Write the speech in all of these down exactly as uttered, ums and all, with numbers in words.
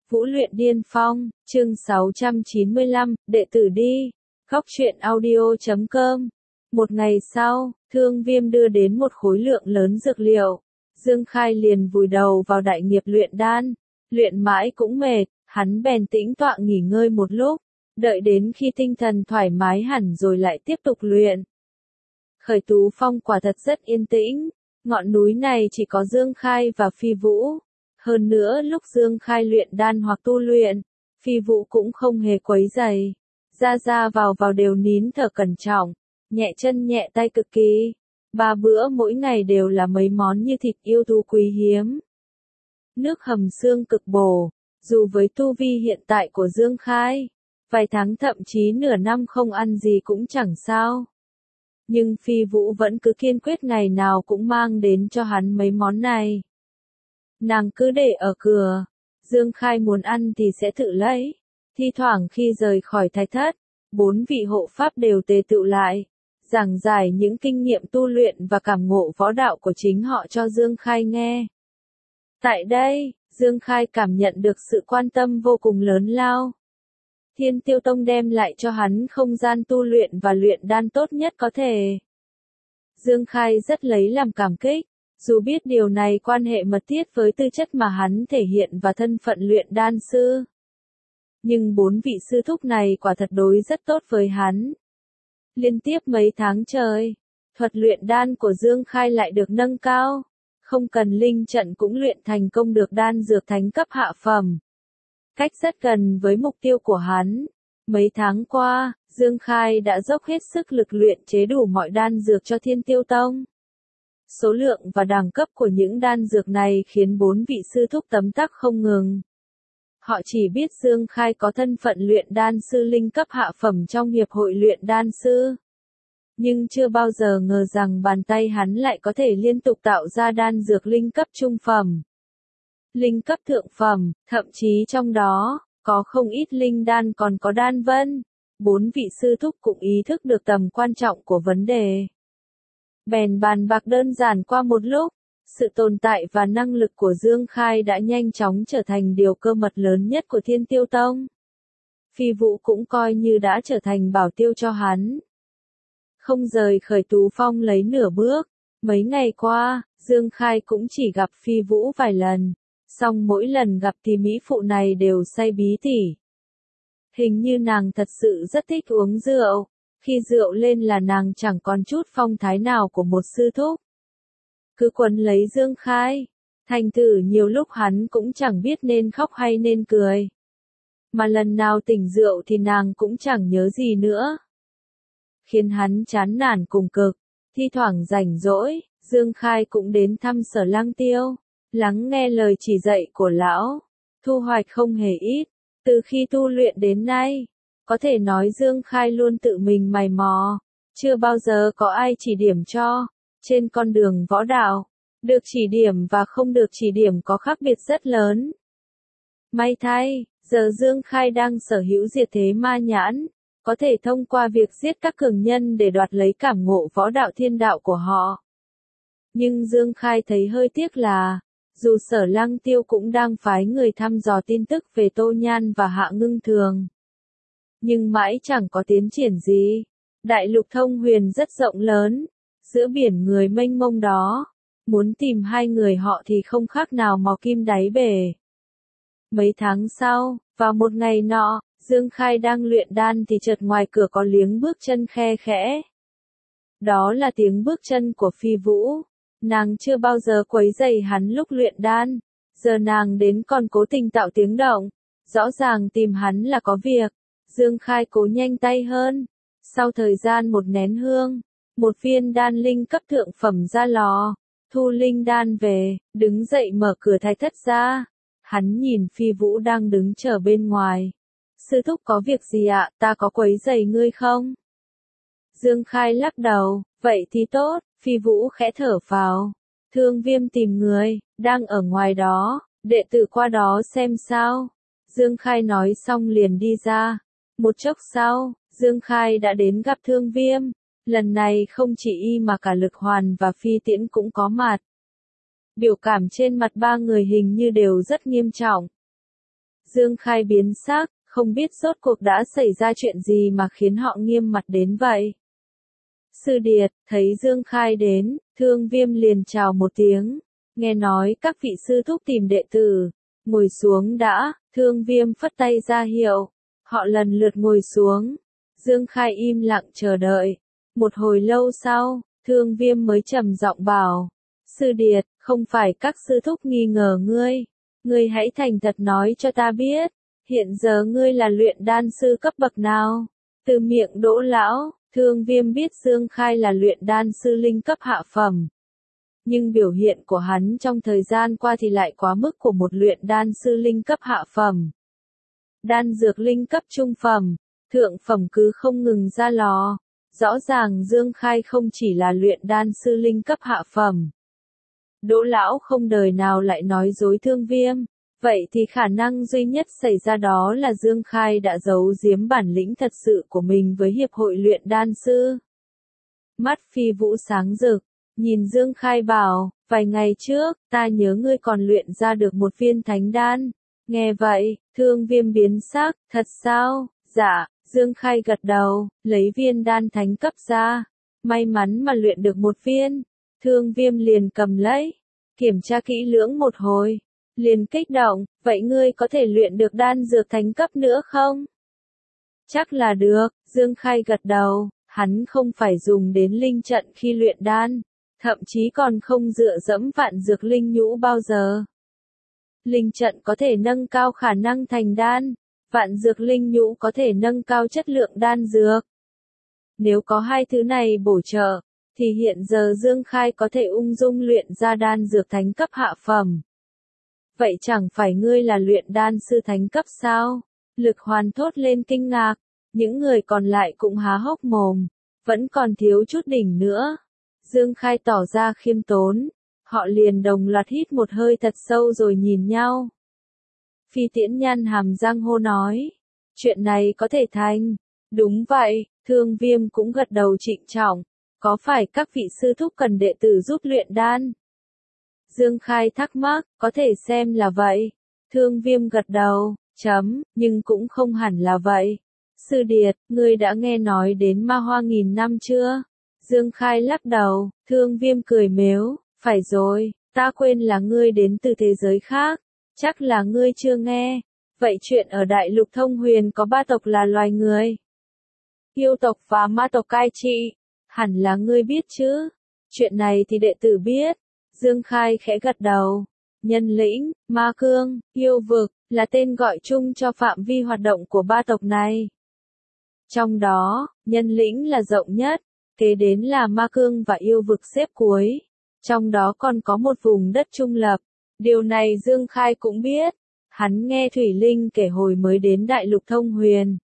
Vũ luyện điên phong, chương sáu trăm chín mươi lăm, đệ tử đi. Góc truyện audio chấm com. Một ngày sau, Thương Viêm đưa đến một khối lượng lớn dược liệu. Dương Khai liền vùi đầu vào đại nghiệp luyện đan. Luyện mãi cũng mệt, hắn bèn tĩnh tọa nghỉ ngơi một lúc. Đợi đến khi tinh thần thoải mái hẳn rồi lại tiếp tục luyện. Khởi Tú Phong quả thật rất yên tĩnh. Ngọn núi này chỉ có Dương Khai và Phi Vũ. Hơn nữa lúc Dương Khai luyện đan hoặc tu luyện, Phi Vũ cũng không hề quấy rầy. Ra ra vào vào đều nín thở cẩn trọng, nhẹ chân nhẹ tay cực kỳ. Ba bữa mỗi ngày đều là mấy món như thịt yêu thú quý hiếm. Nước hầm xương cực bổ, dù với tu vi hiện tại của Dương Khai, vài tháng thậm chí nửa năm không ăn gì cũng chẳng sao. Nhưng Phi Vũ vẫn cứ kiên quyết ngày nào cũng mang đến cho hắn mấy món này. Nàng cứ để ở cửa, Dương Khai muốn ăn thì sẽ tự lấy. Thi thoảng khi rời khỏi thạch thất, bốn vị hộ pháp đều tề tựu lại, giảng giải những kinh nghiệm tu luyện và cảm ngộ võ đạo của chính họ cho Dương Khai nghe. Tại đây, Dương Khai cảm nhận được sự quan tâm vô cùng lớn lao. Thiên Tiêu Tông đem lại cho hắn không gian tu luyện và luyện đan tốt nhất có thể. Dương Khai rất lấy làm cảm kích. Dù biết điều này quan hệ mật thiết với tư chất mà hắn thể hiện và thân phận luyện đan sư. Nhưng bốn vị sư thúc này quả thật đối rất tốt với hắn. Liên tiếp mấy tháng trời, thuật luyện đan của Dương Khai lại được nâng cao. Không cần linh trận cũng luyện thành công được đan dược thánh cấp hạ phẩm. Cách rất gần với mục tiêu của hắn. Mấy tháng qua, Dương Khai đã dốc hết sức lực luyện chế đủ mọi đan dược cho Thiên Tiêu Tông. Số lượng và đẳng cấp của những đan dược này khiến bốn vị sư thúc tấm tắc không ngừng. Họ chỉ biết Dương Khai có thân phận luyện đan sư linh cấp hạ phẩm trong hiệp hội luyện đan sư. Nhưng chưa bao giờ ngờ rằng bàn tay hắn lại có thể liên tục tạo ra đan dược linh cấp trung phẩm, linh cấp thượng phẩm, thậm chí trong đó, có không ít linh đan còn có đan vân. Bốn vị sư thúc cũng ý thức được tầm quan trọng của vấn đề. Bèn bàn bạc đơn giản qua một lúc, sự tồn tại và năng lực của Dương Khai đã nhanh chóng trở thành điều cơ mật lớn nhất của Thiên Tiêu Tông. Phi Vũ cũng coi như đã trở thành bảo tiêu cho hắn. Không rời Khởi Tú Phong lấy nửa bước, mấy ngày qua, Dương Khai cũng chỉ gặp Phi Vũ vài lần, song mỗi lần gặp thì mỹ phụ này đều say bí tỉ. Hình như nàng thật sự rất thích uống rượu. Khi rượu lên là nàng chẳng còn chút phong thái nào của một sư thúc. Cứ quấn lấy Dương Khai. Thành thử nhiều lúc hắn cũng chẳng biết nên khóc hay nên cười. Mà lần nào tỉnh rượu thì nàng cũng chẳng nhớ gì nữa. Khiến hắn chán nản cùng cực. Thi thoảng rảnh rỗi, Dương Khai cũng đến thăm Sở Lăng Tiêu. Lắng nghe lời chỉ dạy của lão. Thu hoạch không hề ít. Từ khi tu luyện đến nay. Có thể nói Dương Khai luôn tự mình mày mò, chưa bao giờ có ai chỉ điểm cho. Trên con đường võ đạo, được chỉ điểm và không được chỉ điểm có khác biệt rất lớn. May thay, giờ Dương Khai đang sở hữu diệt thế ma nhãn, có thể thông qua việc giết các cường nhân để đoạt lấy cảm ngộ võ đạo thiên đạo của họ. Nhưng Dương Khai thấy hơi tiếc là, dù Sở Lăng Tiêu cũng đang phái người thăm dò tin tức về Tô Nhan và Hạ Ngưng Thường. Nhưng mãi chẳng có tiến triển gì. Đại lục thông huyền rất rộng lớn, giữa biển người mênh mông đó, muốn tìm hai người họ thì không khác nào mò kim đáy bể. Mấy tháng sau, vào một ngày nọ, Dương Khai đang luyện đan thì chợt ngoài cửa có tiếng bước chân khe khẽ. Đó là tiếng bước chân của Phi Vũ. Nàng chưa bao giờ quấy rầy hắn lúc luyện đan, giờ nàng đến còn cố tình tạo tiếng động, rõ ràng tìm hắn là có việc. Dương Khai cố nhanh tay hơn. Sau thời gian một nén hương, một viên đan linh cấp thượng phẩm ra lò, thu linh đan về, đứng dậy mở cửa thạch thất ra. Hắn nhìn Phi Vũ đang đứng chờ bên ngoài. Sư thúc có việc gì ạ, ta có quấy rầy ngươi không? Dương Khai lắc đầu, vậy thì tốt. Phi Vũ khẽ thở phào. Thương Viêm tìm người, đang ở ngoài đó, đệ tử qua đó xem sao. Dương Khai nói xong liền đi ra. Một chốc sau, Dương Khai đã đến gặp Thương Viêm. Lần này không chỉ y mà cả Lực Hoàn và Phi Tiễn cũng có mặt. Biểu cảm trên mặt ba người hình như đều rất nghiêm trọng. Dương Khai biến sắc, không biết rốt cuộc đã xảy ra chuyện gì mà khiến họ nghiêm mặt đến vậy. Sư điệt, thấy Dương Khai đến, Thương Viêm liền chào một tiếng, nghe nói các vị sư thúc tìm đệ tử, ngồi xuống đã, Thương Viêm phất tay ra hiệu, họ lần lượt ngồi xuống, Dương Khai im lặng chờ đợi, một hồi lâu sau, Thương Viêm mới trầm giọng bảo, sư điệt, không phải các sư thúc nghi ngờ ngươi, ngươi hãy thành thật nói cho ta biết, hiện giờ ngươi là luyện đan sư cấp bậc nào? Từ miệng Đỗ lão, Thương Viêm biết Dương Khai là luyện đan sư linh cấp hạ phẩm. Nhưng biểu hiện của hắn trong thời gian qua thì lại quá mức của một luyện đan sư linh cấp hạ phẩm. Đan dược linh cấp trung phẩm, thượng phẩm cứ không ngừng ra lò. Rõ ràng Dương Khai không chỉ là luyện đan sư linh cấp hạ phẩm. Đỗ lão không đời nào lại nói dối Thương Viêm. Vậy thì khả năng duy nhất xảy ra đó là Dương Khai đã giấu giếm bản lĩnh thật sự của mình với Hiệp hội luyện đan sư. Mắt Phi Vũ sáng rực, nhìn Dương Khai bảo, vài ngày trước, ta nhớ ngươi còn luyện ra được một viên thánh đan. Nghe vậy, Thương Viêm biến sắc, thật sao? Dạ, Dương Khai gật đầu, lấy viên đan thánh cấp ra. May mắn mà luyện được một viên. Thương Viêm liền cầm lấy, kiểm tra kỹ lưỡng một hồi. Liền kích động, vậy ngươi có thể luyện được đan dược thánh cấp nữa không? Chắc là được, Dương Khai gật đầu, hắn không phải dùng đến linh trận khi luyện đan, thậm chí còn không dựa dẫm vạn dược linh nhũ bao giờ. Linh trận có thể nâng cao khả năng thành đan, vạn dược linh nhũ có thể nâng cao chất lượng đan dược. Nếu có hai thứ này bổ trợ, thì hiện giờ Dương Khai có thể ung dung luyện ra đan dược thánh cấp hạ phẩm. Vậy chẳng phải ngươi là luyện đan sư thánh cấp sao? Lực Hoàn thốt lên kinh ngạc, những người còn lại cũng há hốc mồm, vẫn còn thiếu chút đỉnh nữa. Dương Khai tỏ ra khiêm tốn, họ liền đồng loạt hít một hơi thật sâu rồi nhìn nhau. Phi Tiễn nhăn hàm răng hô nói, chuyện này có thể thành. Đúng vậy, Thương Viêm cũng gật đầu trịnh trọng, có phải các vị sư thúc cần đệ tử giúp luyện đan? Dương Khai thắc mắc, có thể xem là vậy. Thương Viêm gật đầu, chấm, nhưng cũng không hẳn là vậy. Sư điệt, ngươi đã nghe nói đến ma hoa nghìn năm chưa? Dương Khai lắc đầu, Thương Viêm cười mếu, phải rồi, ta quên là ngươi đến từ thế giới khác, chắc là ngươi chưa nghe. Vậy chuyện ở Đại Lục Thông Huyền có ba tộc là loài người. Yêu tộc và ma tộc cai trị, hẳn là ngươi biết chứ? Chuyện này thì đệ tử biết. Dương Khai khẽ gật đầu. Nhân lĩnh, ma cương, yêu vực, là tên gọi chung cho phạm vi hoạt động của ba tộc này. Trong đó, nhân lĩnh là rộng nhất, kế đến là ma cương và yêu vực xếp cuối. Trong đó còn có một vùng đất trung lập. Điều này Dương Khai cũng biết. Hắn nghe Thủy Linh kể hồi mới đến Đại Lục Thông Huyền.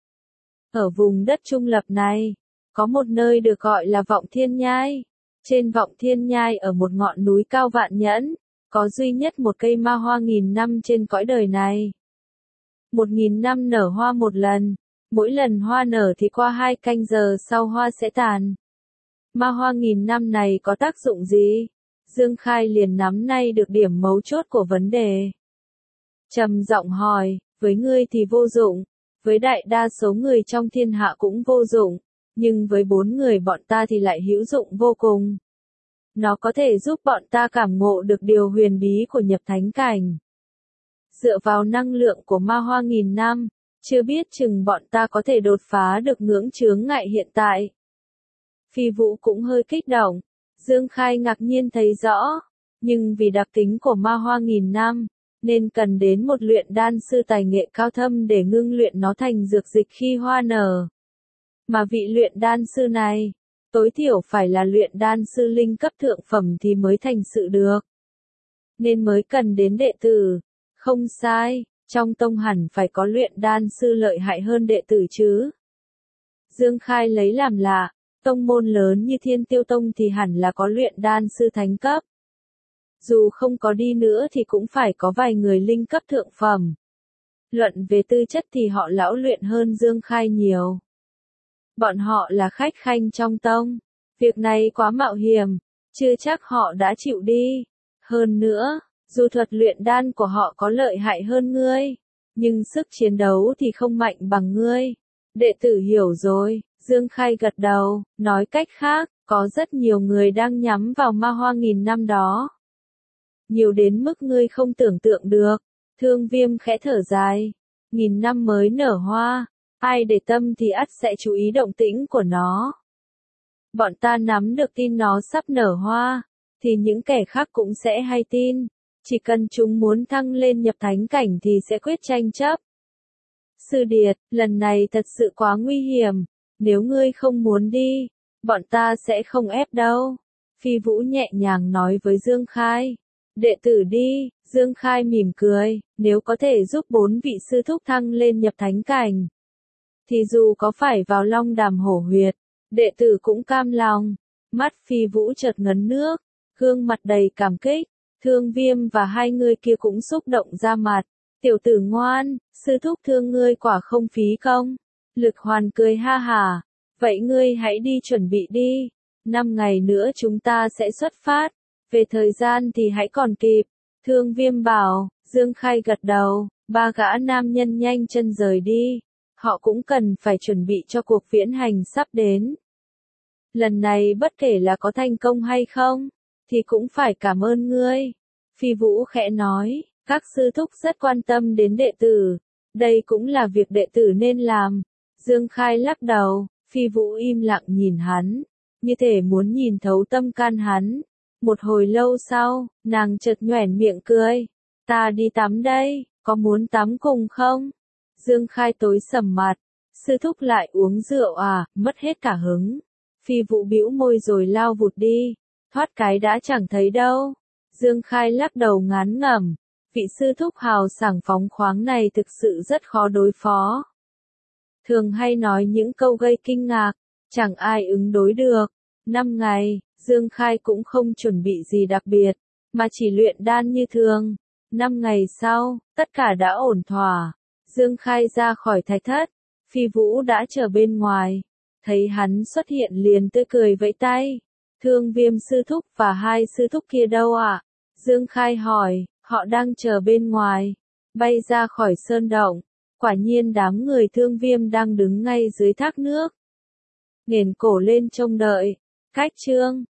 Ở vùng đất trung lập này, có một nơi được gọi là Vọng Thiên Nhai. Trên Vọng Thiên Nhai ở một ngọn núi cao vạn nhẫn, có duy nhất một cây ma hoa nghìn năm trên cõi đời này. Một nghìn năm nở hoa một lần, mỗi lần hoa nở thì qua hai canh giờ sau hoa sẽ tàn. Ma hoa nghìn năm này có tác dụng gì? Dương Khai liền nắm nay được điểm mấu chốt của vấn đề. Trầm giọng hỏi, với ngươi thì vô dụng, với đại đa số người trong thiên hạ cũng vô dụng, nhưng với bốn người bọn ta thì lại hữu dụng vô cùng. Nó có thể giúp bọn ta cảm ngộ được điều huyền bí của nhập thánh cảnh. Dựa vào năng lượng của ma hoa nghìn năm, chưa biết chừng bọn ta có thể đột phá được ngưỡng chướng ngại hiện tại. Phi Vũ cũng hơi kích động, Dương Khai ngạc nhiên thấy rõ, nhưng vì đặc tính của ma hoa nghìn năm, nên cần đến một luyện đan sư tài nghệ cao thâm để ngưng luyện nó thành dược dịch khi hoa nở. Mà vị luyện đan sư này, tối thiểu phải là luyện đan sư linh cấp thượng phẩm thì mới thành sự được. Nên mới cần đến đệ tử. Không sai, trong tông hẳn phải có luyện đan sư lợi hại hơn đệ tử chứ. Dương Khai lấy làm lạ, tông môn lớn như Thiên Tiêu Tông thì hẳn là có luyện đan sư thánh cấp. Dù không có đi nữa thì cũng phải có vài người linh cấp thượng phẩm. Luận về tư chất thì họ lão luyện hơn Dương Khai nhiều. Bọn họ là khách khanh trong tông. Việc này quá mạo hiểm, chưa chắc họ đã chịu đi. Hơn nữa, dù thuật luyện đan của họ có lợi hại hơn ngươi, nhưng sức chiến đấu thì không mạnh bằng ngươi. Đệ tử hiểu rồi, Dương Khai gật đầu, nói cách khác, có rất nhiều người đang nhắm vào ma hoa nghìn năm đó. Nhiều đến mức ngươi không tưởng tượng được. Thương Viêm khẽ thở dài. Nghìn năm mới nở hoa, ai để tâm thì ắt sẽ chú ý động tĩnh của nó. Bọn ta nắm được tin nó sắp nở hoa, thì những kẻ khác cũng sẽ hay tin. Chỉ cần chúng muốn thăng lên nhập thánh cảnh thì sẽ quyết tranh chấp. Sư Điệt, lần này thật sự quá nguy hiểm. Nếu ngươi không muốn đi, bọn ta sẽ không ép đâu. Phi Vũ nhẹ nhàng nói với Dương Khai. Đệ tử đi, Dương Khai mỉm cười, nếu có thể giúp bốn vị sư thúc thăng lên nhập thánh cảnh. Thì dù có phải vào Long Đàm hổ huyệt, đệ tử cũng cam lòng. Mắt Phi Vũ chợt ngấn nước, gương mặt đầy cảm kích. Thương Viêm và hai người kia cũng xúc động ra mặt. Tiểu tử ngoan, sư thúc thương ngươi quả không phí công. Lực Hoàn cười ha hả. Vậy ngươi hãy đi chuẩn bị đi. Năm ngày nữa chúng ta sẽ xuất phát. Về thời gian thì hãy còn kịp. Thương Viêm bảo. Dương Khai gật đầu. Ba gã nam nhân nhanh chân rời đi. Họ cũng cần phải chuẩn bị cho cuộc viễn hành sắp đến. Lần này bất kể là có thành công hay không, thì cũng phải cảm ơn ngươi. Phi Vũ khẽ nói, các sư thúc rất quan tâm đến đệ tử. Đây cũng là việc đệ tử nên làm. Dương Khai lắc đầu, Phi Vũ im lặng nhìn hắn, như thể muốn nhìn thấu tâm can hắn. Một hồi lâu sau, nàng chợt nhoẻn miệng cười. Ta đi tắm đây, có muốn tắm cùng không? Dương Khai tối sầm mặt, sư thúc lại uống rượu à, mất hết cả hứng. Phi Vũ bĩu môi rồi lao vụt đi, thoát cái đã chẳng thấy đâu. Dương Khai lắc đầu ngán ngẩm, vị sư thúc hào sảng phóng khoáng này thực sự rất khó đối phó. Thường hay nói những câu gây kinh ngạc, chẳng ai ứng đối được. Năm ngày, Dương Khai cũng không chuẩn bị gì đặc biệt, mà chỉ luyện đan như thường. Năm ngày sau, tất cả đã ổn thỏa. Dương Khai ra khỏi thạch thất, Phi Vũ đã chờ bên ngoài. Thấy hắn xuất hiện liền tươi cười vẫy tay. Thương Viêm sư thúc và hai sư thúc kia đâu ạ? À? Dương Khai hỏi, họ đang chờ bên ngoài. Bay ra khỏi sơn động, quả nhiên đám người Thương Viêm đang đứng ngay dưới thác nước. Nghển cổ lên trông đợi. Cách chương